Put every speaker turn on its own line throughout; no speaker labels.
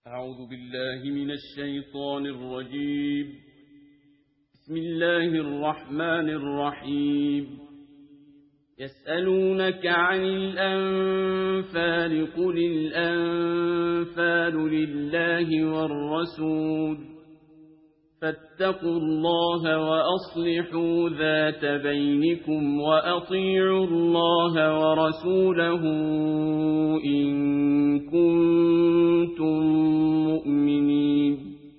أعوذ بالله من الشيطان الرجيم. بسم الله الرحمن الرحيم. يسألونك عن الأنفال قل الأنفال لله والرسول فاتقوا الله وأصلحوا ذات بينكم وأطيعوا الله ورسوله إن كنتم مؤمنين.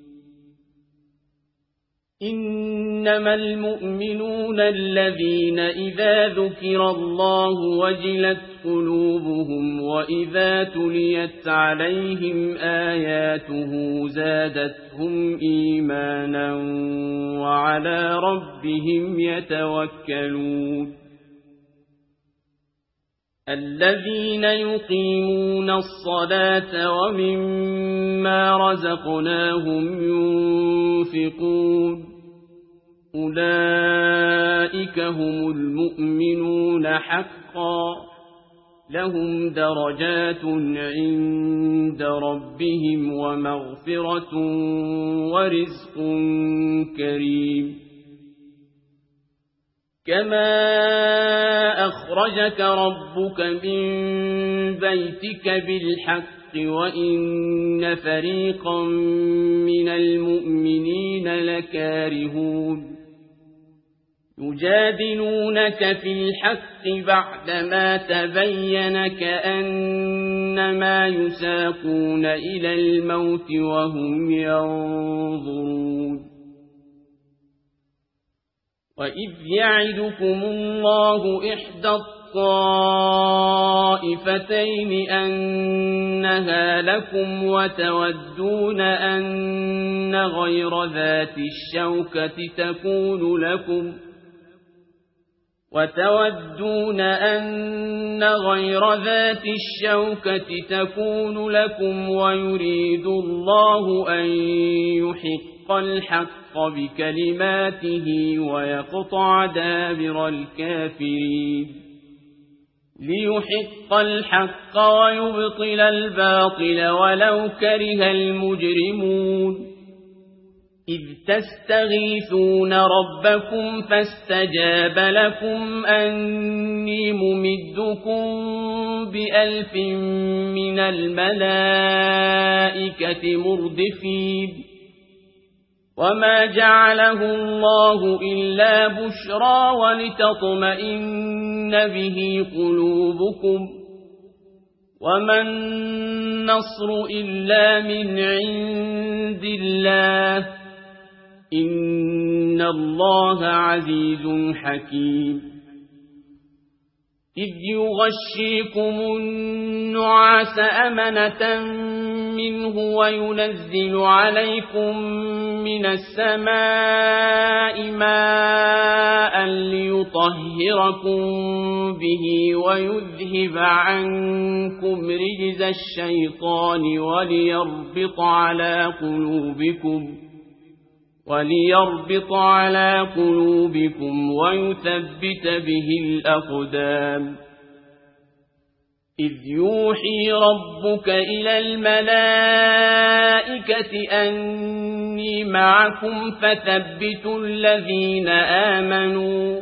إنما المؤمنون الذين إذا ذكر الله وجلت قلوبهم وإذا تليت عليهم آياته زادتهم إيمانا وعلى ربهم يتوكلون. الذين يقيمون الصلاة ومما رزقناهم ينفقون أولئك هم المؤمنون حقا لهم درجات عند ربهم ومغفرة ورزق كريم. كما أخرجك ربك من بيتك بالحق وإن فريقا من المؤمنين لكارهون يجادلونك في الحق بعدما تبين كأنما يساقون إلى الموت وهم ينظرون. وإذ يعدكم الله إحدى الطائفتين أنها لكم وتودون أن غير ذات الشوكة تكون لكم ويريد الله أن يحق الحق بكلماته ويقطع دابر الكافرين. ليحق الحق ويبطل الباطل ولو كره المجرمون. إذ تستغيثون ربكم فاستجاب لكم أني ممدكم ب1000 من الملائكة مردفين. وما جعله الله إلا بشرى ولتطمئن به قلوبكم وما النصر إلا من عند الله إن الله عزيز حكيم. إذ يغشيكم النعاس أمنة منه وينزل عليكم من السماء ماء ليطهركم به ويذهب عنكم رجز الشيطان وليربط على قلوبكم ويثبت به الأقدام. إذ يوحي ربك إلى الملائكة أني معكم فثبتوا الذين آمنوا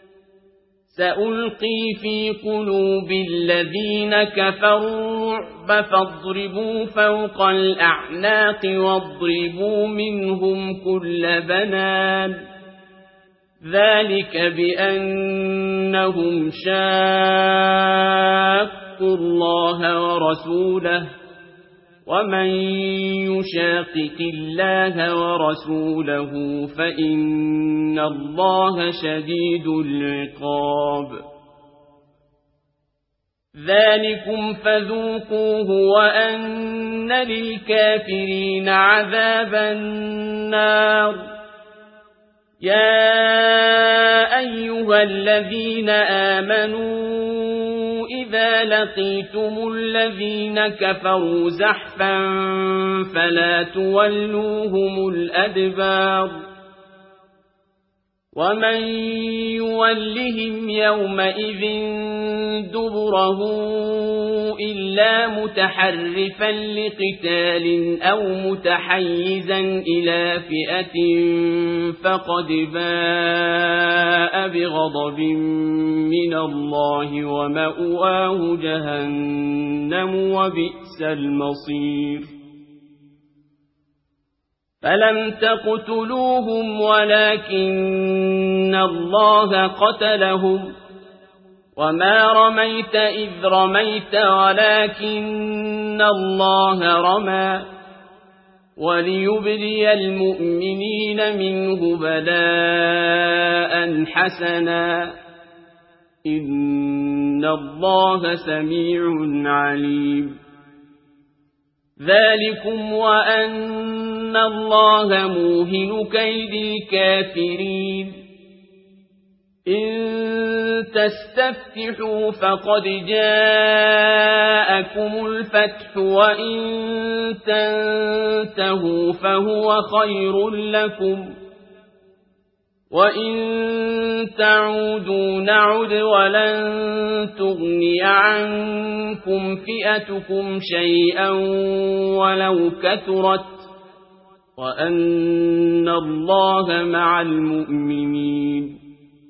سألقي في قلوب الذين كفروا الرعب فاضربوا فوق الأعناق واضربوا منهم كل بنان. ذلك بأنهم شاقوا الله ورسوله ومن يشاقق الله ورسوله فإن الله شديد العقاب. ذلكم فذوقوه وأن للكافرين عذاب النار. يا أيها الذين آمنوا إذا لقيتم الذين كفروا زحفا فلا تولوهم الأدبار. ومن يولهم يومئذ دبره إلا متحرفا لقتال أو متحيزا إلى فئة فقد باء بغضب من الله ومأواه جهنم وبئس المصير فلم تقتلوهم ولكن الله قتلهم وما رميت إذ رميت ولكن الله رمى وليبلي المؤمنين منه بلاء حسنا إن الله سميع عليم ذلكم وأن الله موهن كيد الكافرين إن تستفتحوا فقد جاءكم الفتح وإن تنتهوا فهو خير لكم وإن تعودوا نعد ولن تغني عنكم فئتكم شيئا ولو كثرت وأن الله مع المؤمنين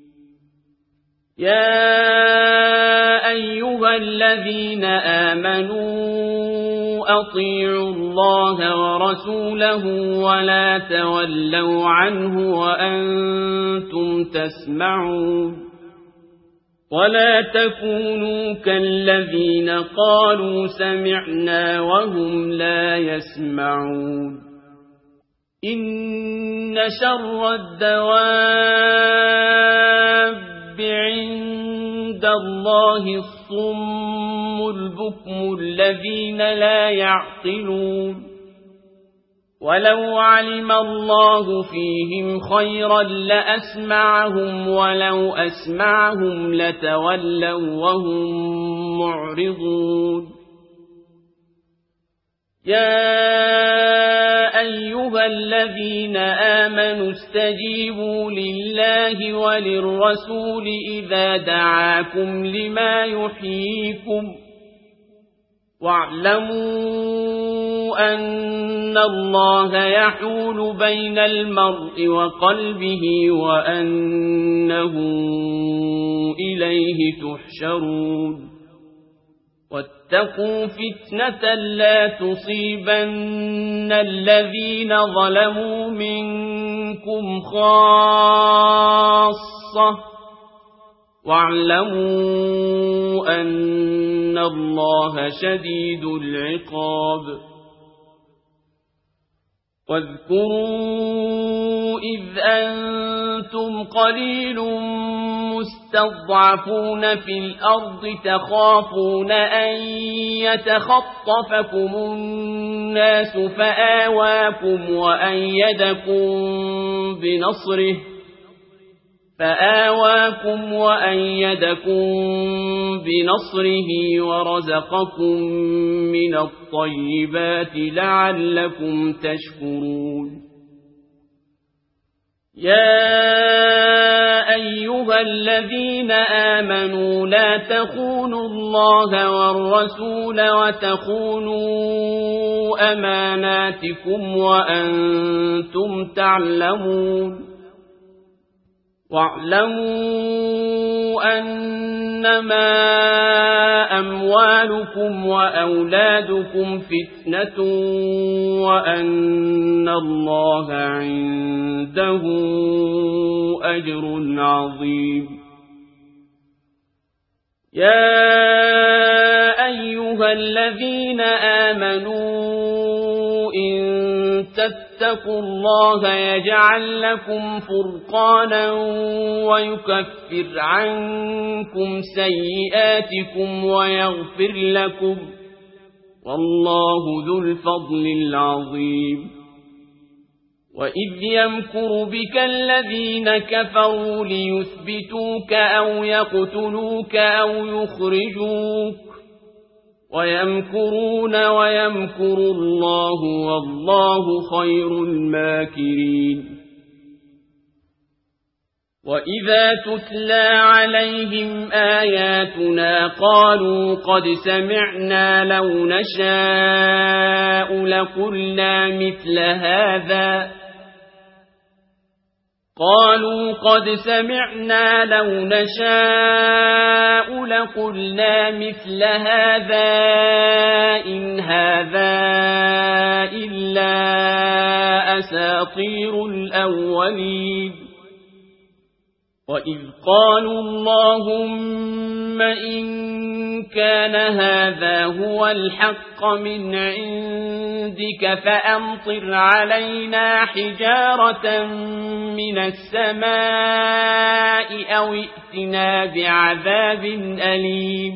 يا أيها الذين آمنوا أطيعوا الله ورسوله ولا تولوا عنه وأنتم تسمعون ولا تكونوا كالذين قالوا سمعنا وهم لا يسمعون إن شر الدواب عند الله الصم البكم الذين لا يعقلون ولو علم الله فيهم خيرا لأسمعهم ولو أسمعهم لتولوا وهم معرضون يا أيها الذين آمنوا استجيبوا لله وللرسول إذا دعاكم لما يحييكم واعلموا أن الله يحول بين المرء وقلبه وأنه إليه تحشرون واتقوا فتنة لا تصيبن الذين ظلموا منكم خاصة واعلموا أن الله شديد العقاب واذكروا إذ أنتم قليل مستضعفون في الأرض تخافون أن يتخطفكم الناس فآواكم وأيدكم بنصره ورزقكم من الطيبات لعلكم تشكرون يا أيها الذين آمنوا لا تخونوا الله والرسول وتخونوا أماناتكم وأنتم تعلمون واعلموا أنما أموالكم وأولادكم فتنة وأن الله عنده أجر عظيم يا أيها الذين آمنوا إن تتقوا الله يجعل لكم فرقانا ويكفر عنكم سيئاتكم ويغفر لكم والله ذو الفضل العظيم وإذ يمكر بك الذين كفروا ليثبتوك أو يقتلوك أو يخرجوك ويمكرون ويمكر الله والله خير الماكرين وإذا تتلى عليهم آياتنا قالوا قد سمعنا لو نشاء لقلنا مثل هذا إن هذا إلا أساطير الأولين وإذ قالوا اللهم إن كان هذا هو الحق من عندك فأمطر علينا حجارة من السماء أو ائتنا بعذاب أليم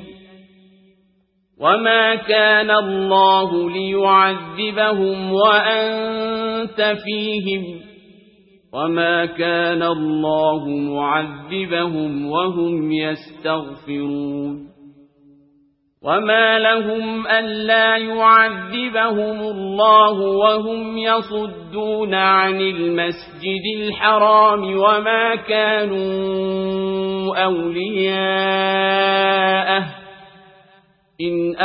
وما كان الله ليعذبهم وأنت فيهم وما كان الله معذبهم وهم يستغفرون وما لهم ألا يعذبهم الله وهم يصدون عن المسجد الحرام وما كانوا أولياءه إن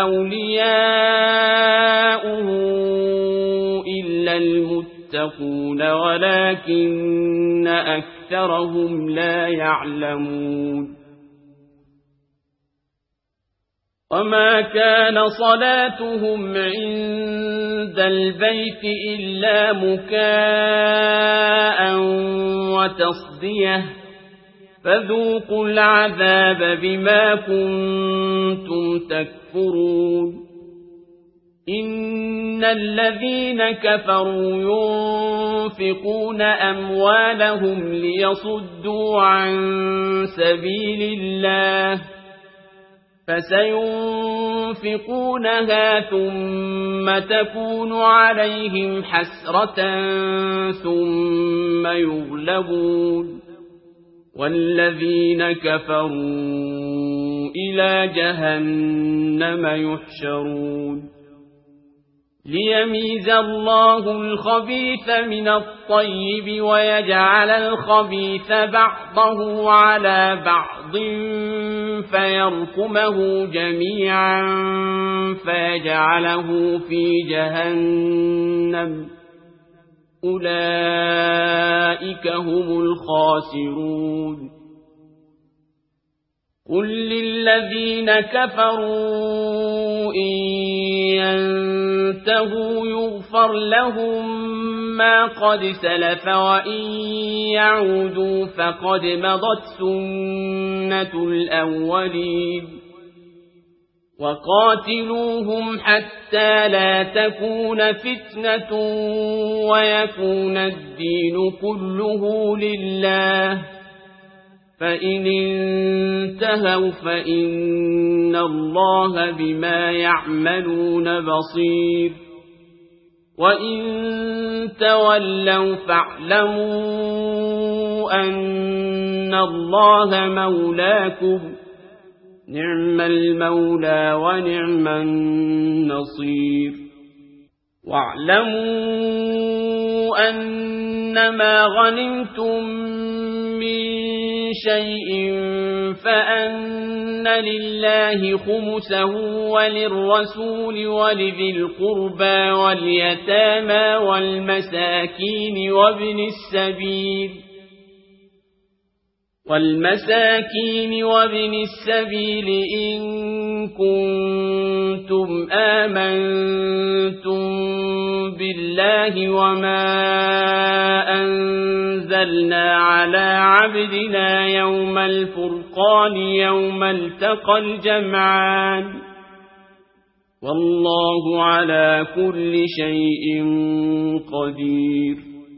أولياؤه إلا المتقون ولكن أكثرهم لا يعلمون وما كان صلاتهم عند البيت إلا مكاء وتصدية فذوقوا العذاب بما كنتم تكفرون إن الذين كفروا ينفقون أموالهم ليصدوا عن سبيل الله فسينفقونها ثم تكون عليهم حسرة ثم يغلبون والذين كفروا إلى جهنم يحشرون ليميز الله الخبيث من الطيب ويجعل الخبيث بعضه على بعض فيركمه جميعا فيجعله في جهنم أولئك هم الخاسرون قل للذين كفروا إن ينتهوا يغفر لهم ما قد سلف وإن يعودوا فقد مضت سنة الأولين وقاتلوهم حتى لا تكون فتنة ويكون الدين كله لله فإن انتهوا فإن الله بما يعملون بصير وإن تولوا فاعلموا أن الله مولاكم نعم المولى ونعم النصير واعلموا أنما غنمتم من شيء فأن لله خمسه وللرسول ولذي القربى واليتامى والمساكين وابن السبيل إن كنتم آمنتم بالله وما أنزلنا على عبدنا يوم الفرقان يوم التقى الجمعان والله على كل شيء قدير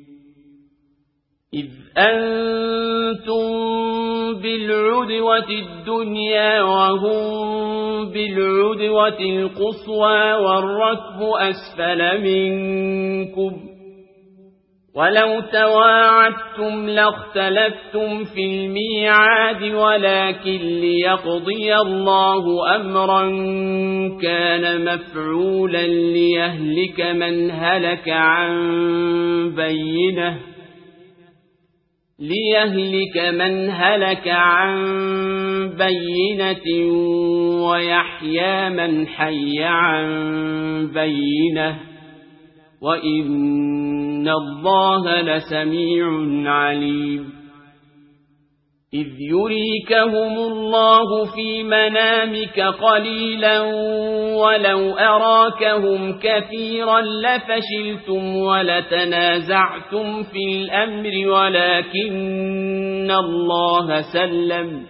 إذ أنتم بالعدوة الدنيا وهم بالعدوة القصوى والركب أسفل منكم ولو تواعدتم لاختلفتم في الميعاد ولكن ليقضي الله أمرا كان مفعولا ليهلك من هلك عن بينه ليهلك من هلك عن بينة ويحيى من حي عن بينة وإن الله لسميع عليم إذ يريكهم الله في منامك قليلا ولو أراكهم كثيرا لفشلتم ولتنازعتم في الأمر ولكن الله سلم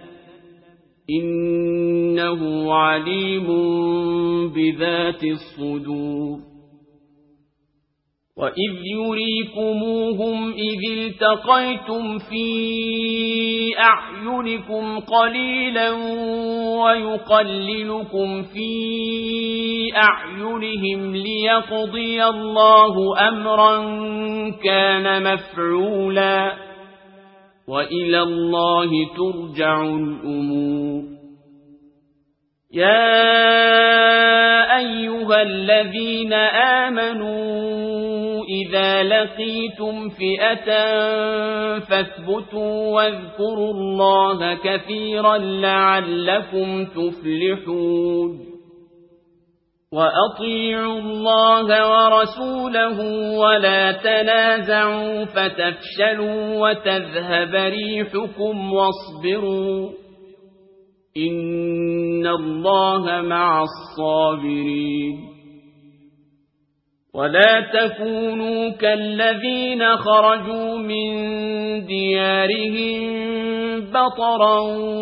إنه عليم بذات الصدور وإذ يريكموهم إذ التقيتم في أعينكم قليلا ويقللكم في أعينهم ليقضي الله أمرا كان مفعولا وإلى الله ترجع الأمور يا أيها الذين آمنوا إذا لقيتم فئة فاثبتوا واذكروا الله كثيرا لعلكم تفلحون وأطيعوا الله ورسوله ولا تنازعوا فتفشلوا وتذهب ريحكم واصبروا إن الله مع الصابرين ولا تكونوا كالذين خرجوا من ديارهم بطرا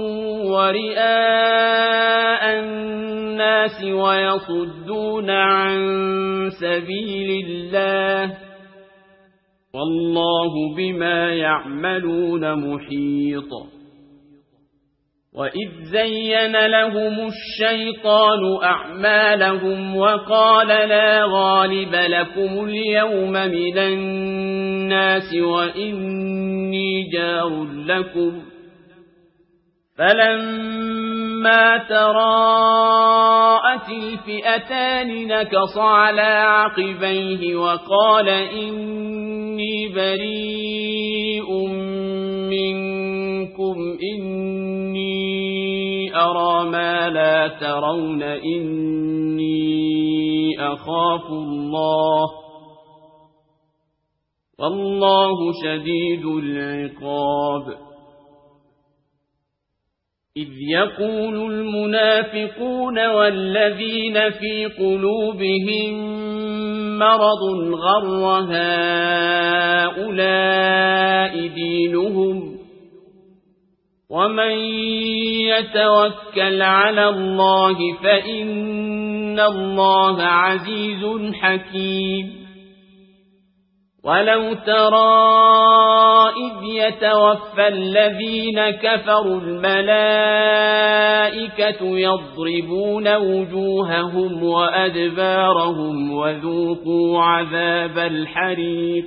ورئاء الناس ويصدون عن سبيل الله والله بما يعملون محيط وإذ زين لهم الشيطان أعمالهم وقال لا غالب لكم اليوم من الناس وإني جار لكم فلما تراءت الفئتان نكص على عقبيه وقال إني بريء منكم إني أرى ما لا ترون إني أخاف الله والله شديد العقاب إذ يقول المنافقون والذين في قلوبهم مرض غر هؤلاء دينهم ومن يتوكل على الله فإن الله عزيز حكيم ولو ترى إذ يتوفى الذين كفروا الملائكة يضربون وجوههم وأدبارهم وذوقوا عذاب الحريق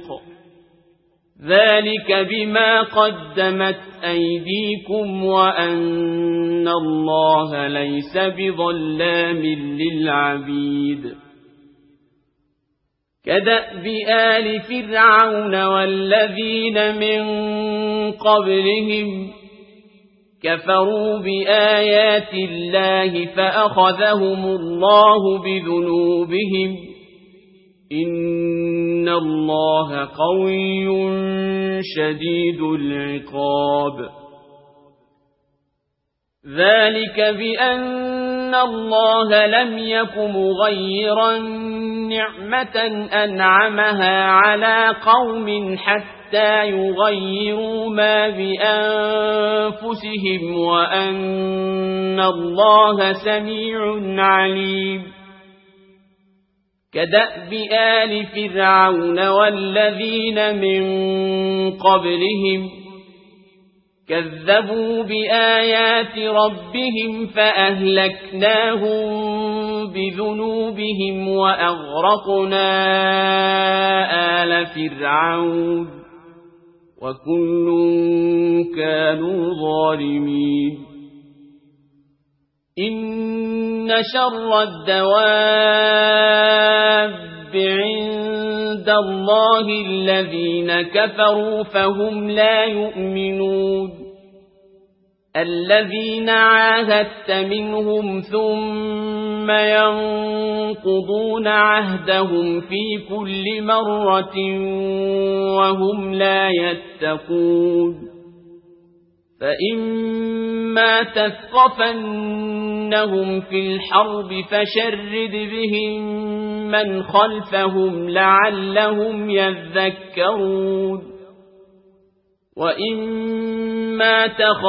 ذلك بما قدمت أيديكم وأن الله ليس بظلام للعبيد كدأب آل فرعون والذين من قبلهم كفروا بآيات الله فأخذهم الله بذنوبهم إن الله قوي شديد العقاب ذلك بأن الله لم يك مغيرا نعمة أنعمها على قوم حتى يغيروا ما بأنفسهم وأن الله سميع عليم كدأب آل فرعون والذين من قبلهم كذبوا بآيات ربهم فأهلكناهم بذنوبهم وأغرقنا آل فرعون وكل كانوا ظالمين إن شر الدواب عند عند الله الذين كفروا فهم لا يؤمنون الذين عاهدت منهم ثم ينقضون عهدهم في كل مرة وهم لا يتقون فإما تثقفنهم في الحرب فشرد بهم من خلفهم لعلهم يذكرون وإما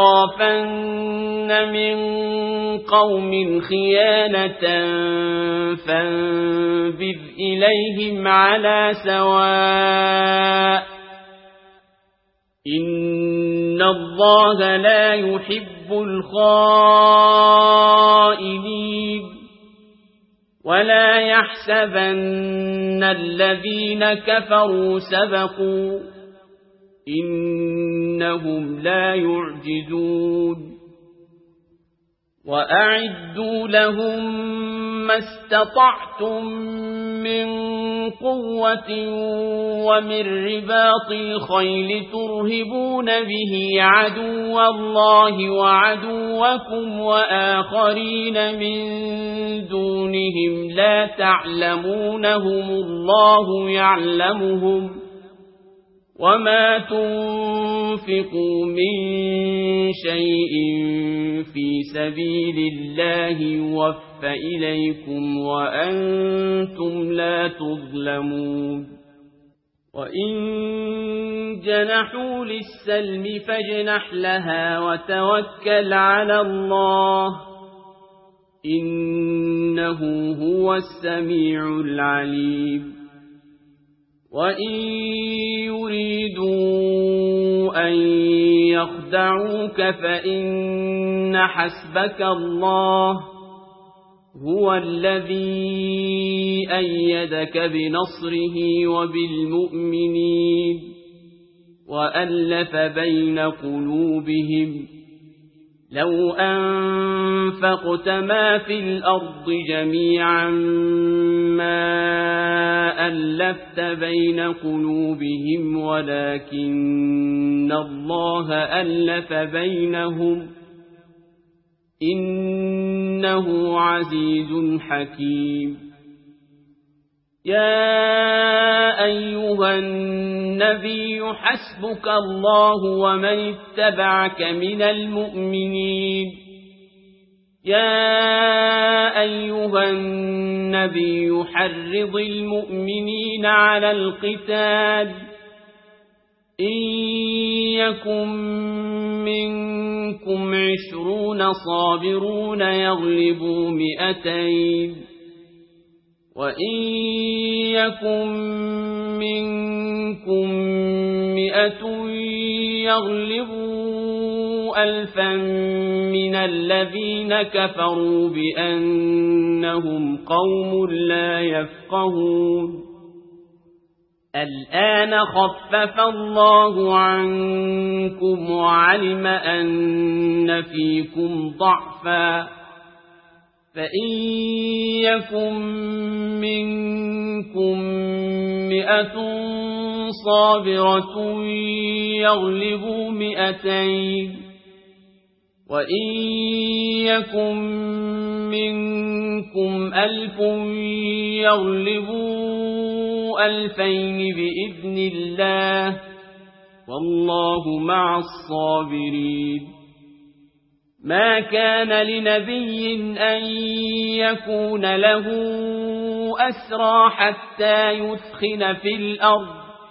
تخافن من قوم خيانة فانبذ إليهم على سواء إن الله لا يحب الخائنين ولا يحسبن الذين كفروا سبقوا إنهم لا يعجزون وأعدوا لهم ما استطعتم من قوة ومن رباط الخيل ترهبون به عدو الله وعدوكم وآخرين من دونهم لا تعلمونهم الله يعلمهم وما تنفقوا من شيء في سبيل الله يوفى إليكم وأنتم لا تظلمون وإن جنحوا للسلم فاجنح لها وتوكل على الله إنه هو السميع العليم وإن يريدوا أن يخدعوك فإن حسبك الله هو الذي أيدك بنصره وبالمؤمنين وألف بين قلوبهم لو أنفقت ما في الأرض جميعا ما ألفت بين قلوبهم ولكن الله ألف بينهم إنه عزيز حكيم يا أيها النبي حسبك الله ومن اتبعك من المؤمنين يا أيها النبي حرض المؤمنين على القتال إن يكن منكم 20 صابرون يغلبوا 200 وإن يكن منكم 100 يغلبوا 1000 من الذين كفروا بأنهم قوم لا يفقهون الآن خفف الله عنكم وعلم أن فيكم ضعفا فإن يكن منكم 100 صابرة يغلبوا 200 وإن يكن منكم 1000 يغلبوا 2000 بإذن الله والله مع الصابرين ما كان لنبي أن يكون له أسرى حتى يثخن في الأرض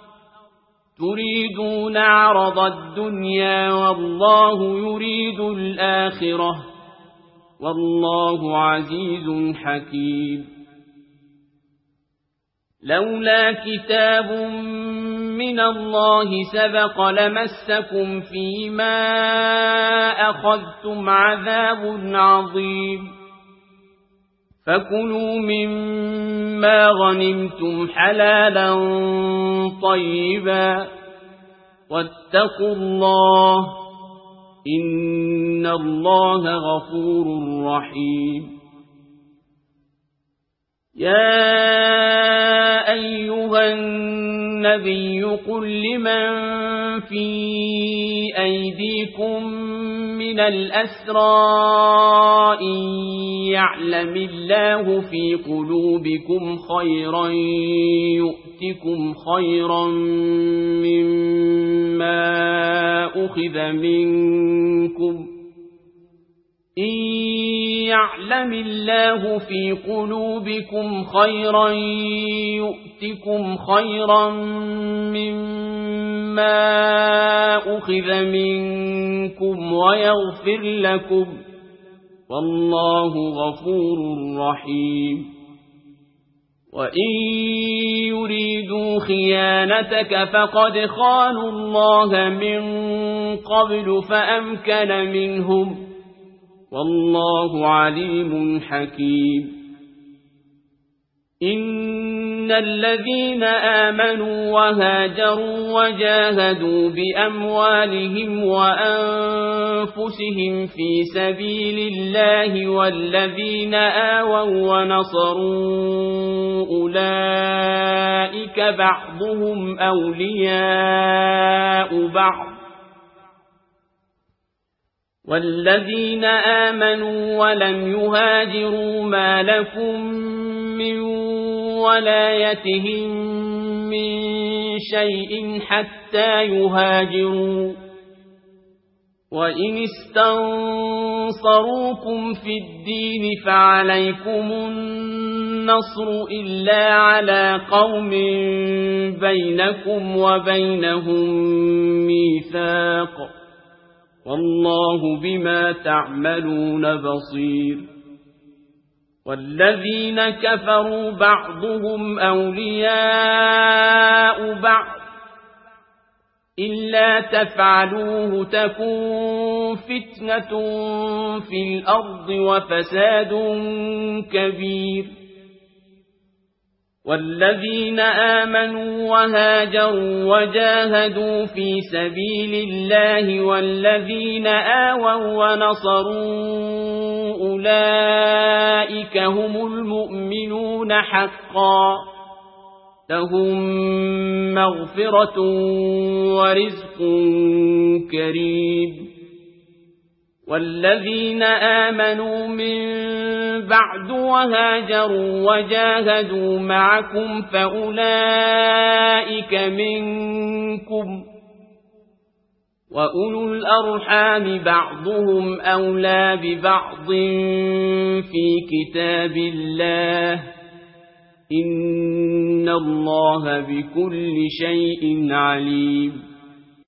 تريدون عرض الدنيا والله يريد الآخرة والله عزيز حكيم لولا كتاب من الله سبق لمسكم فيما أخذتم عذاب عظيم فكلوا مما غنمتم حلالا طيبا واتقوا الله إن الله غفور رحيم يا أيها النبي قل لمن في أيديكم من الأسرى إن يعلم الله في قلوبكم خيرا يؤتكم خيرا مما أخذ منكم إن يعلم الله في قلوبكم خيرا يؤتكم خيرا مما أخذ منكم ويغفر لكم والله غفور رحيم وإن يريدوا خيانتك فقد خانوا الله من قبل فأمكن منهم والله عليم حكيم إن الذين آمنوا وهاجروا وجاهدوا بأموالهم وأنفسهم في سبيل الله والذين آووا ونصروا أولئك بعضهم أولياء بعض والذين آمنوا ولم يهاجروا ما لكم من ولايتهم من شيء حتى يهاجروا وإن استنصروكم في الدين فعليكم النصر إلا على قوم بينكم وبينهم ميثاق والله بما تعملون بصير والذين كفروا بعضهم أولياء بعض إلا تفعلوه تكن فتنة في الأرض وفساد كبير والذين آمنوا وهاجروا وجاهدوا في سبيل الله والذين آووا ونصروا أولئك هم المؤمنون حقا لهم مغفرة ورزق كريم والذين آمنوا من بعد وهاجروا وجاهدوا معكم فأولئك منكم وأولو الأرحام بعضهم أولى ببعض في كتاب الله إن الله بكل شيء عليم